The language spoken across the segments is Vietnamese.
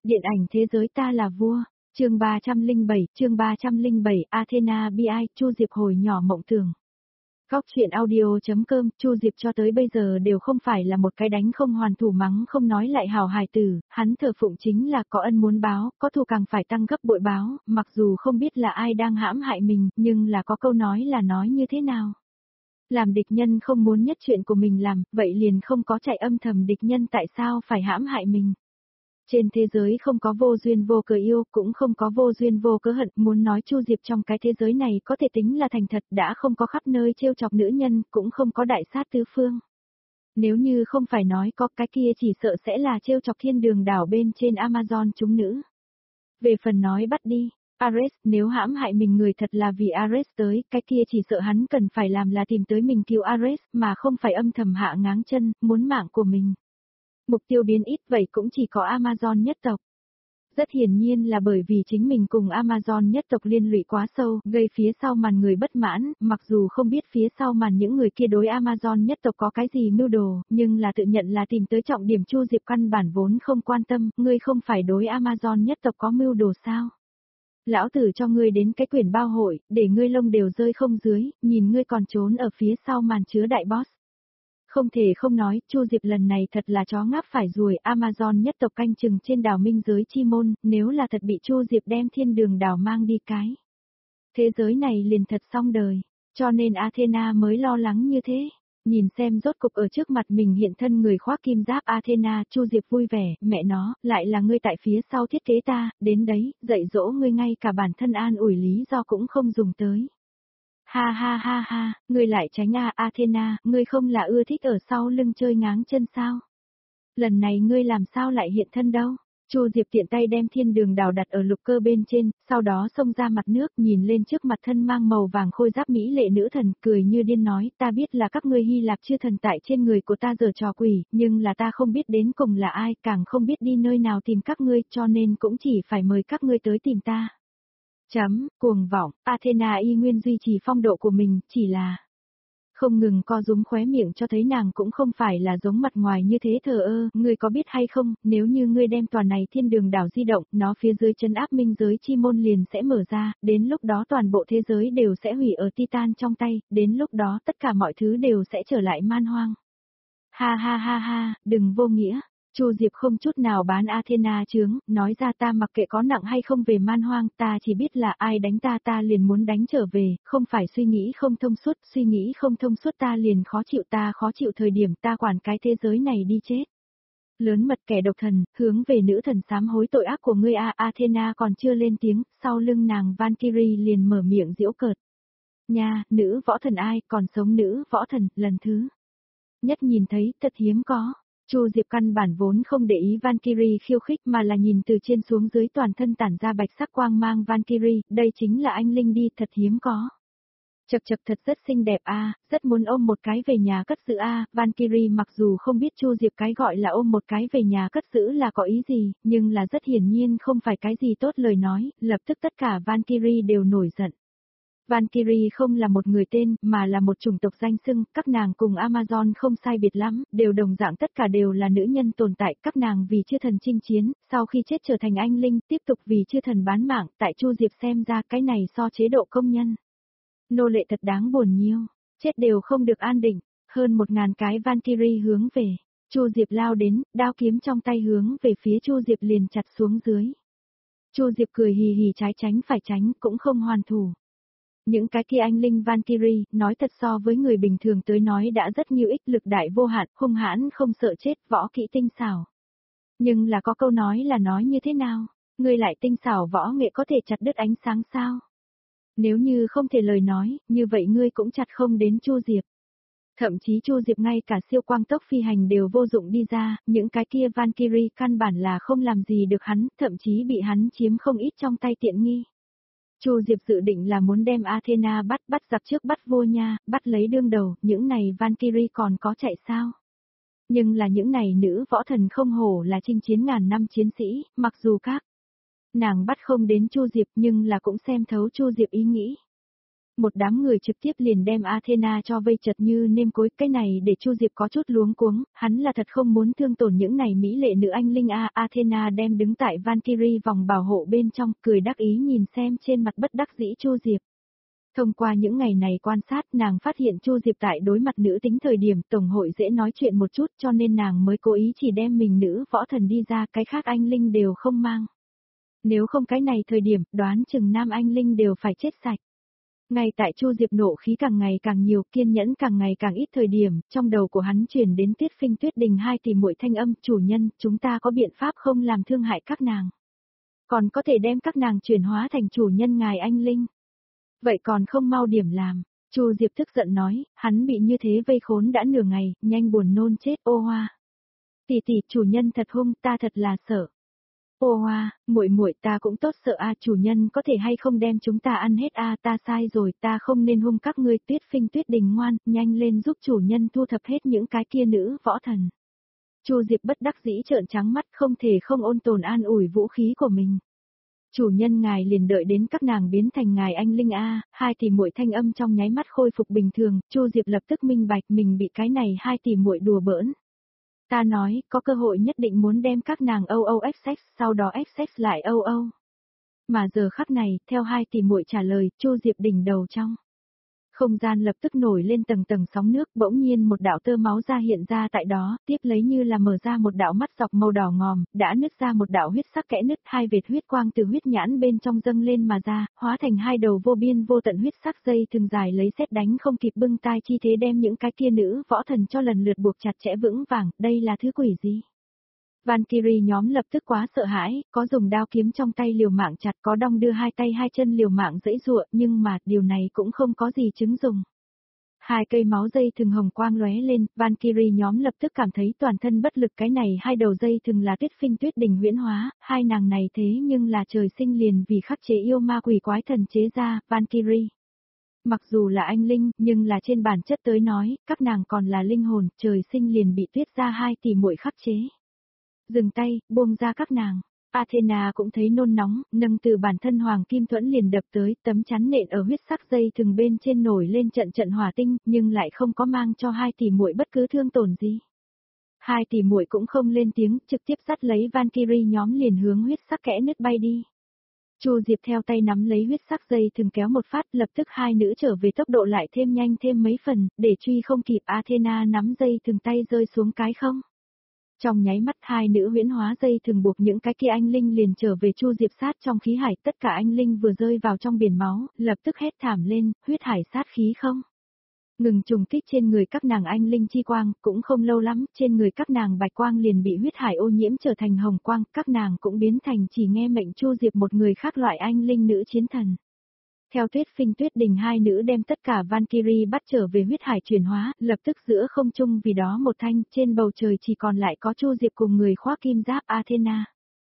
Điện ảnh thế giới ta là vua, chương 307, Athena bi ai, Chu Diệp hồi nhỏ mộng tưởng. Góc truyện audio.com, Chu Diệp cho tới bây giờ đều không phải là một cái đánh không hoàn thủ mắng không nói lại hào hài tử, hắn thờ phụng chính là có ân muốn báo, có thù càng phải tăng gấp bội báo, mặc dù không biết là ai đang hãm hại mình, nhưng là có câu nói là nói như thế nào. Làm địch nhân không muốn nhất chuyện của mình làm, vậy liền không có chạy âm thầm địch nhân tại sao phải hãm hại mình. Trên thế giới không có vô duyên vô cớ yêu, cũng không có vô duyên vô cớ hận, muốn nói Chu Diệp trong cái thế giới này có thể tính là thành thật, đã không có khắp nơi trêu chọc nữ nhân, cũng không có đại sát tứ phương. Nếu như không phải nói có cái kia chỉ sợ sẽ là trêu chọc thiên đường đảo bên trên Amazon chúng nữ. Về phần nói bắt đi, Ares, nếu hãm hại mình người thật là vì Ares tới, cái kia chỉ sợ hắn cần phải làm là tìm tới mình cứu Ares, mà không phải âm thầm hạ ngáng chân, muốn mạng của mình. Mục tiêu biến ít vậy cũng chỉ có Amazon nhất tộc. Rất hiển nhiên là bởi vì chính mình cùng Amazon nhất tộc liên lụy quá sâu, gây phía sau màn người bất mãn, mặc dù không biết phía sau màn những người kia đối Amazon nhất tộc có cái gì mưu đồ, nhưng là tự nhận là tìm tới trọng điểm. Chu Diệp căn bản vốn không quan tâm, ngươi không phải đối Amazon nhất tộc có mưu đồ sao? Lão tử cho ngươi đến cái quyển bao hội, để ngươi lông đều rơi không dưới, nhìn ngươi còn trốn ở phía sau màn chứa đại boss. Không thể không nói, Chu Diệp lần này thật là chó ngáp phải ruồi, Amazon nhất tộc canh chừng trên đảo minh giới chi môn, nếu là thật bị Chu Diệp đem thiên đường đảo mang đi cái. Thế giới này liền thật xong đời, cho nên Athena mới lo lắng như thế. Nhìn xem rốt cục ở trước mặt mình hiện thân người khoác kim giáp Athena, Chu Diệp vui vẻ, mẹ nó, lại là ngươi tại phía sau thiết kế ta, đến đấy, dạy dỗ ngươi ngay cả bản thân an ủi lý do cũng không dùng tới. Ha ha ha ha, ngươi lại tránh Athena, ngươi không là ưa thích ở sau lưng chơi ngáng chân sao? Lần này ngươi làm sao lại hiện thân đâu? Chu Diệp tiện tay đem thiên đường đảo đặt ở lục cơ bên trên, sau đó xông ra mặt nước nhìn lên trước mặt thân mang màu vàng khôi giáp mỹ lệ nữ thần, cười như điên nói, ta biết là các ngươi Hy Lạp chư thần tại trên người của ta giở trò quỷ, nhưng là ta không biết đến cùng là ai, càng không biết đi nơi nào tìm các ngươi, cho nên cũng chỉ phải mời các ngươi tới tìm ta. Cuồng vọng, Athena y nguyên duy trì phong độ của mình, chỉ là không ngừng co rúm khóe miệng cho thấy nàng cũng không phải là giống mặt ngoài như thế thờ ơ, ngươi có biết hay không, nếu như ngươi đem tòa này thiên đường đảo di động, nó phía dưới chân áp minh giới chi môn liền sẽ mở ra, đến lúc đó toàn bộ thế giới đều sẽ hủy ở Titan trong tay, đến lúc đó tất cả mọi thứ đều sẽ trở lại man hoang. Ha ha ha ha, đừng vô nghĩa. Chu Diệp không chút nào bán Athena chướng, nói ra ta mặc kệ có nặng hay không về man hoang, ta chỉ biết là ai đánh ta ta liền muốn đánh trở về, không phải suy nghĩ không thông suốt ta liền khó chịu thời điểm ta quản cái thế giới này đi chết. Lớn mật kẻ độc thần, hướng về nữ thần sám hối tội ác của ngươi Athena còn chưa lên tiếng, sau lưng nàng Valkyrie liền mở miệng giễu cợt. Nha, nữ võ thần ai, còn sống nữ võ thần, lần thứ nhất nhìn thấy, thật hiếm có. Chu Diệp căn bản vốn không để ý Valkyrie khiêu khích mà là nhìn từ trên xuống dưới toàn thân tản ra bạch sắc quang mang Valkyrie, đây chính là anh linh đi, thật hiếm có. Chậc thật rất xinh đẹp rất muốn ôm một cái về nhà cất giữ Valkyrie mặc dù không biết Chu Diệp cái gọi là ôm một cái về nhà cất giữ là có ý gì, nhưng là rất hiển nhiên không phải cái gì tốt lời nói, lập tức tất cả Valkyrie đều nổi giận. Valkyrie không là một người tên, mà là một chủng tộc danh xưng, các nàng cùng Amazon không sai biệt lắm, đều đồng dạng tất cả đều là nữ nhân tồn tại, các nàng vì chư thần chinh chiến, sau khi chết trở thành anh linh, tiếp tục vì chư thần bán mạng, tại Chu Diệp xem ra cái này so chế độ công nhân. Nô lệ thật đáng buồn nhiêu, chết đều không được an định, hơn 1000 cái Valkyrie hướng về. Chu Diệp lao đến, đao kiếm trong tay hướng về phía Chu Diệp liền chặt xuống dưới. Chu Diệp cười hì hì trái tránh phải tránh, cũng không hoàn thủ. Những cái kia anh linh Valkyrie, nói thật so với người bình thường tới nói đã rất nhiều ích lực đại vô hạn, hung hãn không sợ chết, võ kỹ tinh xảo. Nhưng là có câu nói là nói như thế nào? Ngươi lại tinh xảo võ nghệ có thể chặt đứt ánh sáng sao? Nếu như không thể lời nói, như vậy ngươi cũng chặt không đến Chu Diệp. Thậm chí Chu Diệp ngay cả siêu quang tốc phi hành đều vô dụng đi ra, những cái kia Valkyrie căn bản là không làm gì được hắn, thậm chí bị hắn chiếm không ít trong tay tiện nghi. Chu Diệp dự định là muốn đem Athena bắt giặc trước bắt vua nha, bắt lấy đương đầu, những này Valkyrie còn có chạy sao? Nhưng là những này nữ võ thần không hổ là chinh chiến ngàn năm chiến sĩ, mặc dù các nàng bắt không đến Chu Diệp nhưng là cũng xem thấu Chu Diệp ý nghĩ. Một đám người trực tiếp liền đem Athena cho vây chật như nêm cối, cái này để Chu Diệp có chút luống cuống, hắn là thật không muốn thương tổn những này mỹ lệ nữ anh linh a. Athena đem đứng tại Valkyrie vòng bảo hộ bên trong, cười đắc ý nhìn xem trên mặt bất đắc dĩ Chu Diệp. Thông qua những ngày này quan sát, nàng phát hiện Chu Diệp tại đối mặt nữ tính thời điểm tổng hội dễ nói chuyện một chút, cho nên nàng mới cố ý chỉ đem mình nữ võ thần đi ra, cái khác anh linh đều không mang. Nếu không cái này thời điểm, đoán chừng nam anh linh đều phải chết sạch. Ngay tại Chu Diệp nộ khí càng ngày càng nhiều, kiên nhẫn càng ngày càng ít thời điểm, trong đầu của hắn truyền đến Tuyết Phinh Tuyết Đình hai tỷ muội thanh âm, chủ nhân, chúng ta có biện pháp không làm thương hại các nàng. Còn có thể đem các nàng chuyển hóa thành chủ nhân ngài anh linh. Vậy còn không mau điểm làm. Chu Diệp tức giận nói, hắn bị như thế vây khốn đã nửa ngày, nhanh buồn nôn chết. Ô Hoa. Tỷ tỷ, chủ nhân thật hung, ta thật là sợ. Ô Hoa, muội muội, ta cũng tốt sợ a, chủ nhân có thể hay không đem chúng ta ăn hết a, ta sai rồi, ta không nên hung các ngươi. Tuyết Phinh Tuyết Đình ngoan, nhanh lên giúp chủ nhân thu thập hết những cái kia nữ võ thần. Chu Diệp bất đắc dĩ trợn trắng mắt, không thể không ôn tồn an ủi vũ khí của mình. Chủ nhân ngài liền đợi đến các nàng biến thành ngài anh linh a. Hai tỷ muội thanh âm trong nháy mắt khôi phục bình thường, Chu Diệp lập tức minh bạch mình bị cái này hai tỷ muội đùa bỡn. Ta nói, có cơ hội nhất định muốn đem các nàng XX, sau đó XX lại âu. Mà giờ khắc này, theo hai tỷ muội trả lời, Chu Diệp đỉnh đầu trong không gian lập tức nổi lên tầng tầng sóng nước, bỗng nhiên một đạo tơ máu ra hiện ra tại đó, tiếp lấy như là mở ra một đạo mắt dọc màu đỏ ngòm, đã nứt ra một đạo huyết sắc kẽ nứt, hai vệt huyết quang từ huyết nhãn bên trong dâng lên mà ra, hóa thành hai đầu vô biên vô tận huyết sắc dây thường dài lấy sét đánh không kịp bưng tai chi thế đem những cái kia nữ võ thần cho lần lượt buộc chặt chẽ vững vàng, đây là thứ quỷ gì? Valkyrie nhóm lập tức quá sợ hãi, có dùng đao kiếm trong tay liều mạng chặt, có đong đưa hai tay hai chân liều mạng giãy giụa, nhưng mà điều này cũng không có gì chứng dùng. Hai cây máu dây thừng hồng quang lóe lên, Valkyrie nhóm lập tức cảm thấy toàn thân bất lực, cái này hai đầu dây thừng là Tuyết Phinh Tuyết Đình huyễn hóa, hai nàng này thế nhưng là trời sinh liền vì khắc chế yêu ma quỷ quái thần chế ra, Valkyrie. Mặc dù là anh linh, nhưng là trên bản chất tới nói, các nàng còn là linh hồn, trời sinh liền bị Tuyết gia hai tỷ muội khắc chế. Dừng tay, buông ra các nàng. Athena cũng thấy nôn nóng, nâng từ bản thân hoàng kim thuẫn liền đập tới, tấm chắn nện ở huyết sắc dây thừng bên trên nổi lên trận trận hỏa tinh, nhưng lại không có mang cho hai tỷ muội bất cứ thương tổn gì. Hai tỷ muội cũng không lên tiếng, trực tiếp dắt lấy Valkyrie nhóm liền hướng huyết sắc kẽ nứt bay đi. Chu Diệp theo tay nắm lấy huyết sắc dây thừng kéo một phát, lập tức hai nữ trở về tốc độ lại thêm nhanh thêm mấy phần, để truy không kịp. Athena nắm dây thừng tay rơi xuống cái không. Trong nháy mắt hai nữ huyễn hóa dây thường buộc những cái kia anh linh liền trở về Chu Diệp sát trong khí hải, tất cả anh linh vừa rơi vào trong biển máu, lập tức hét thảm lên, huyết hải sát khí không ngừng trùng kích trên người các nàng anh linh chi quang, cũng không lâu lắm, trên người các nàng bạch quang liền bị huyết hải ô nhiễm trở thành hồng quang, các nàng cũng biến thành chỉ nghe mệnh Chu Diệp một người khác loại anh linh nữ chiến thần. Theo Tuyết Phinh Tuyết Đình hai nữ đem tất cả Valkyrie bắt trở về huyết hải chuyển hóa, lập tức giữa không trung vì đó một thanh, trên bầu trời chỉ còn lại có Chu Diệp cùng người khoác kim giáp Athena.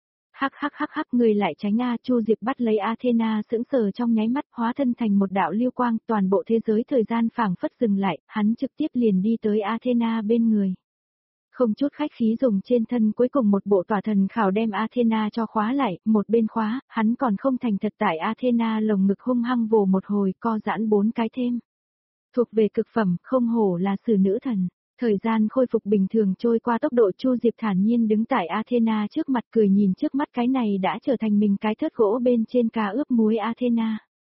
Hắc, người lại tránh a. Chu Diệp bắt lấy Athena sững sờ trong nháy mắt, hóa thân thành một đạo lưu quang, toàn bộ thế giới thời gian phảng phất dừng lại, hắn trực tiếp liền đi tới Athena bên người. Không chút khách khí dùng trên thân cuối cùng một bộ tỏa thần khảo đem Athena cho khóa lại, một bên khóa, hắn còn không thành thật tại Athena lồng ngực hung hăng vồ một hồi, co giãn 4 cái thêm. Thuộc về cực phẩm, không hổ là sử nữ thần. Thời gian khôi phục bình thường trôi qua tốc độ, Chu Diệp thản nhiên đứng tại Athena trước mặt cười nhìn trước mắt cái này đã trở thành mình cái thớt gỗ bên trên cà ướp muối Athena.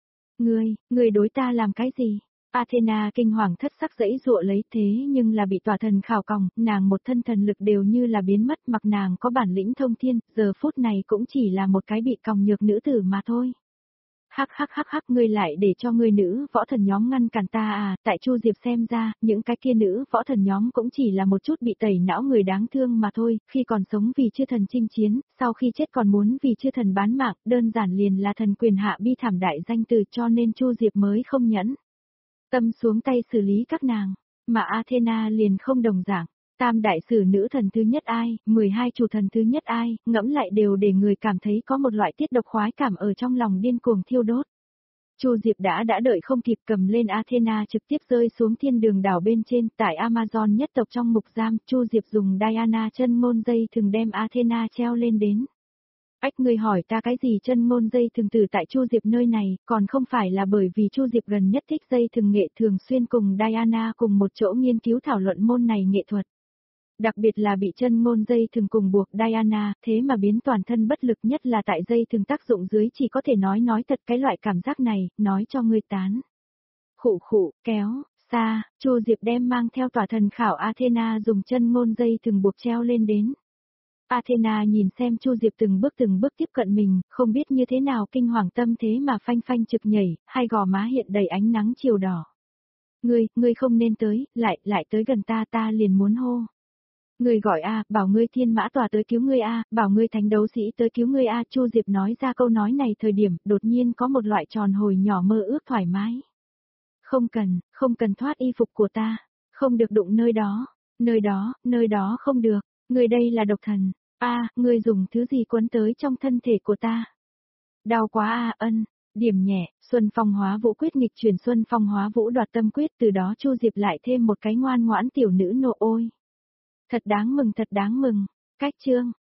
Ngươi đối ta làm cái gì? Athena kinh hoàng thất sắc giãy giụa lấy, thế nhưng là bị tỏa thần khảo còng, nàng một thân thần lực đều như là biến mất, mặc nàng có bản lĩnh thông thiên, giờ phút này cũng chỉ là một cái bị còng nhược nữ tử mà thôi. Hắc, ngươi lại để cho ngươi nữ võ thần nhóm ngăn cản ta à, tại Chu Diệp xem ra, những cái kia nữ võ thần nhóm cũng chỉ là một chút bị tẩy não người đáng thương mà thôi, khi còn sống vì chư thần chinh chiến, sau khi chết còn muốn vì chư thần bán mạng, đơn giản liền là thần quyền hạ bi thảm đại danh từ, cho nên Chu Diệp mới không nhẫn tâm xuống tay xử lý các nàng, mà Athena liền không đồng dạng. Tam đại sử nữ thần thứ nhất ai, 12 chủ thần thứ nhất ai, ngẫm lại đều để người cảm thấy có một loại tiết độc khoái cảm ở trong lòng điên cuồng thiêu đốt. Chu Diệp đã đợi không kịp, cầm lên Athena trực tiếp rơi xuống thiên đường đảo bên trên, tại Amazon nhất tộc trong ngục giam, Chu Diệp dùng Diana chân ngôn dây thường đem Athena treo lên đến. Ách ngươi hỏi ta cái gì chân ngôn dây thừng từ tại Chu Diệp nơi này, còn không phải là bởi vì Chu Diệp gần nhất thích dây thừng nghệ thường xuyên cùng Diana cùng một chỗ nghiên cứu thảo luận môn này nghệ thuật. Đặc biệt là bị chân ngôn dây thừng cùng buộc Diana, thế mà biến toàn thân bất lực nhất là tại dây thừng tác dụng dưới chỉ có thể nói thật cái loại cảm giác này, nói cho ngươi tán. Khụ khụ, kéo, xa, Chu Diệp đem mang theo tỏa thần khảo Athena dùng chân ngôn dây thừng buộc treo lên đến. Athena nhìn xem Chu Diệp từng bước tiếp cận mình, không biết như thế nào kinh hoàng tâm thế mà phanh phanh trực nhảy, hai gò má hiện đầy ánh nắng chiều đỏ. Ngươi không nên tới, lại tới gần ta liền muốn hô. Ngươi gọi a, bảo ngươi thiên mã tòa tới cứu ngươi a, bảo ngươi thánh đấu sĩ tới cứu ngươi a. Chu Diệp nói ra câu nói này thời điểm, đột nhiên có một loại tròn hồi nhỏ mơ ước thoải mái. Không cần thoát y phục của ta, không được đụng nơi đó không được, ngươi đây là độc thần. Ngươi dùng thứ gì quấn tới trong thân thể của ta? Đau quá ân, điểm nhẹ, Xuân Phong Hóa Vũ quyết nghịch chuyển Xuân Phong Hóa Vũ đoạt tâm quyết, từ đó Chu Diệp lại thêm một cái ngoan ngoãn tiểu nữ nô ôi. Thật đáng mừng. Cách chương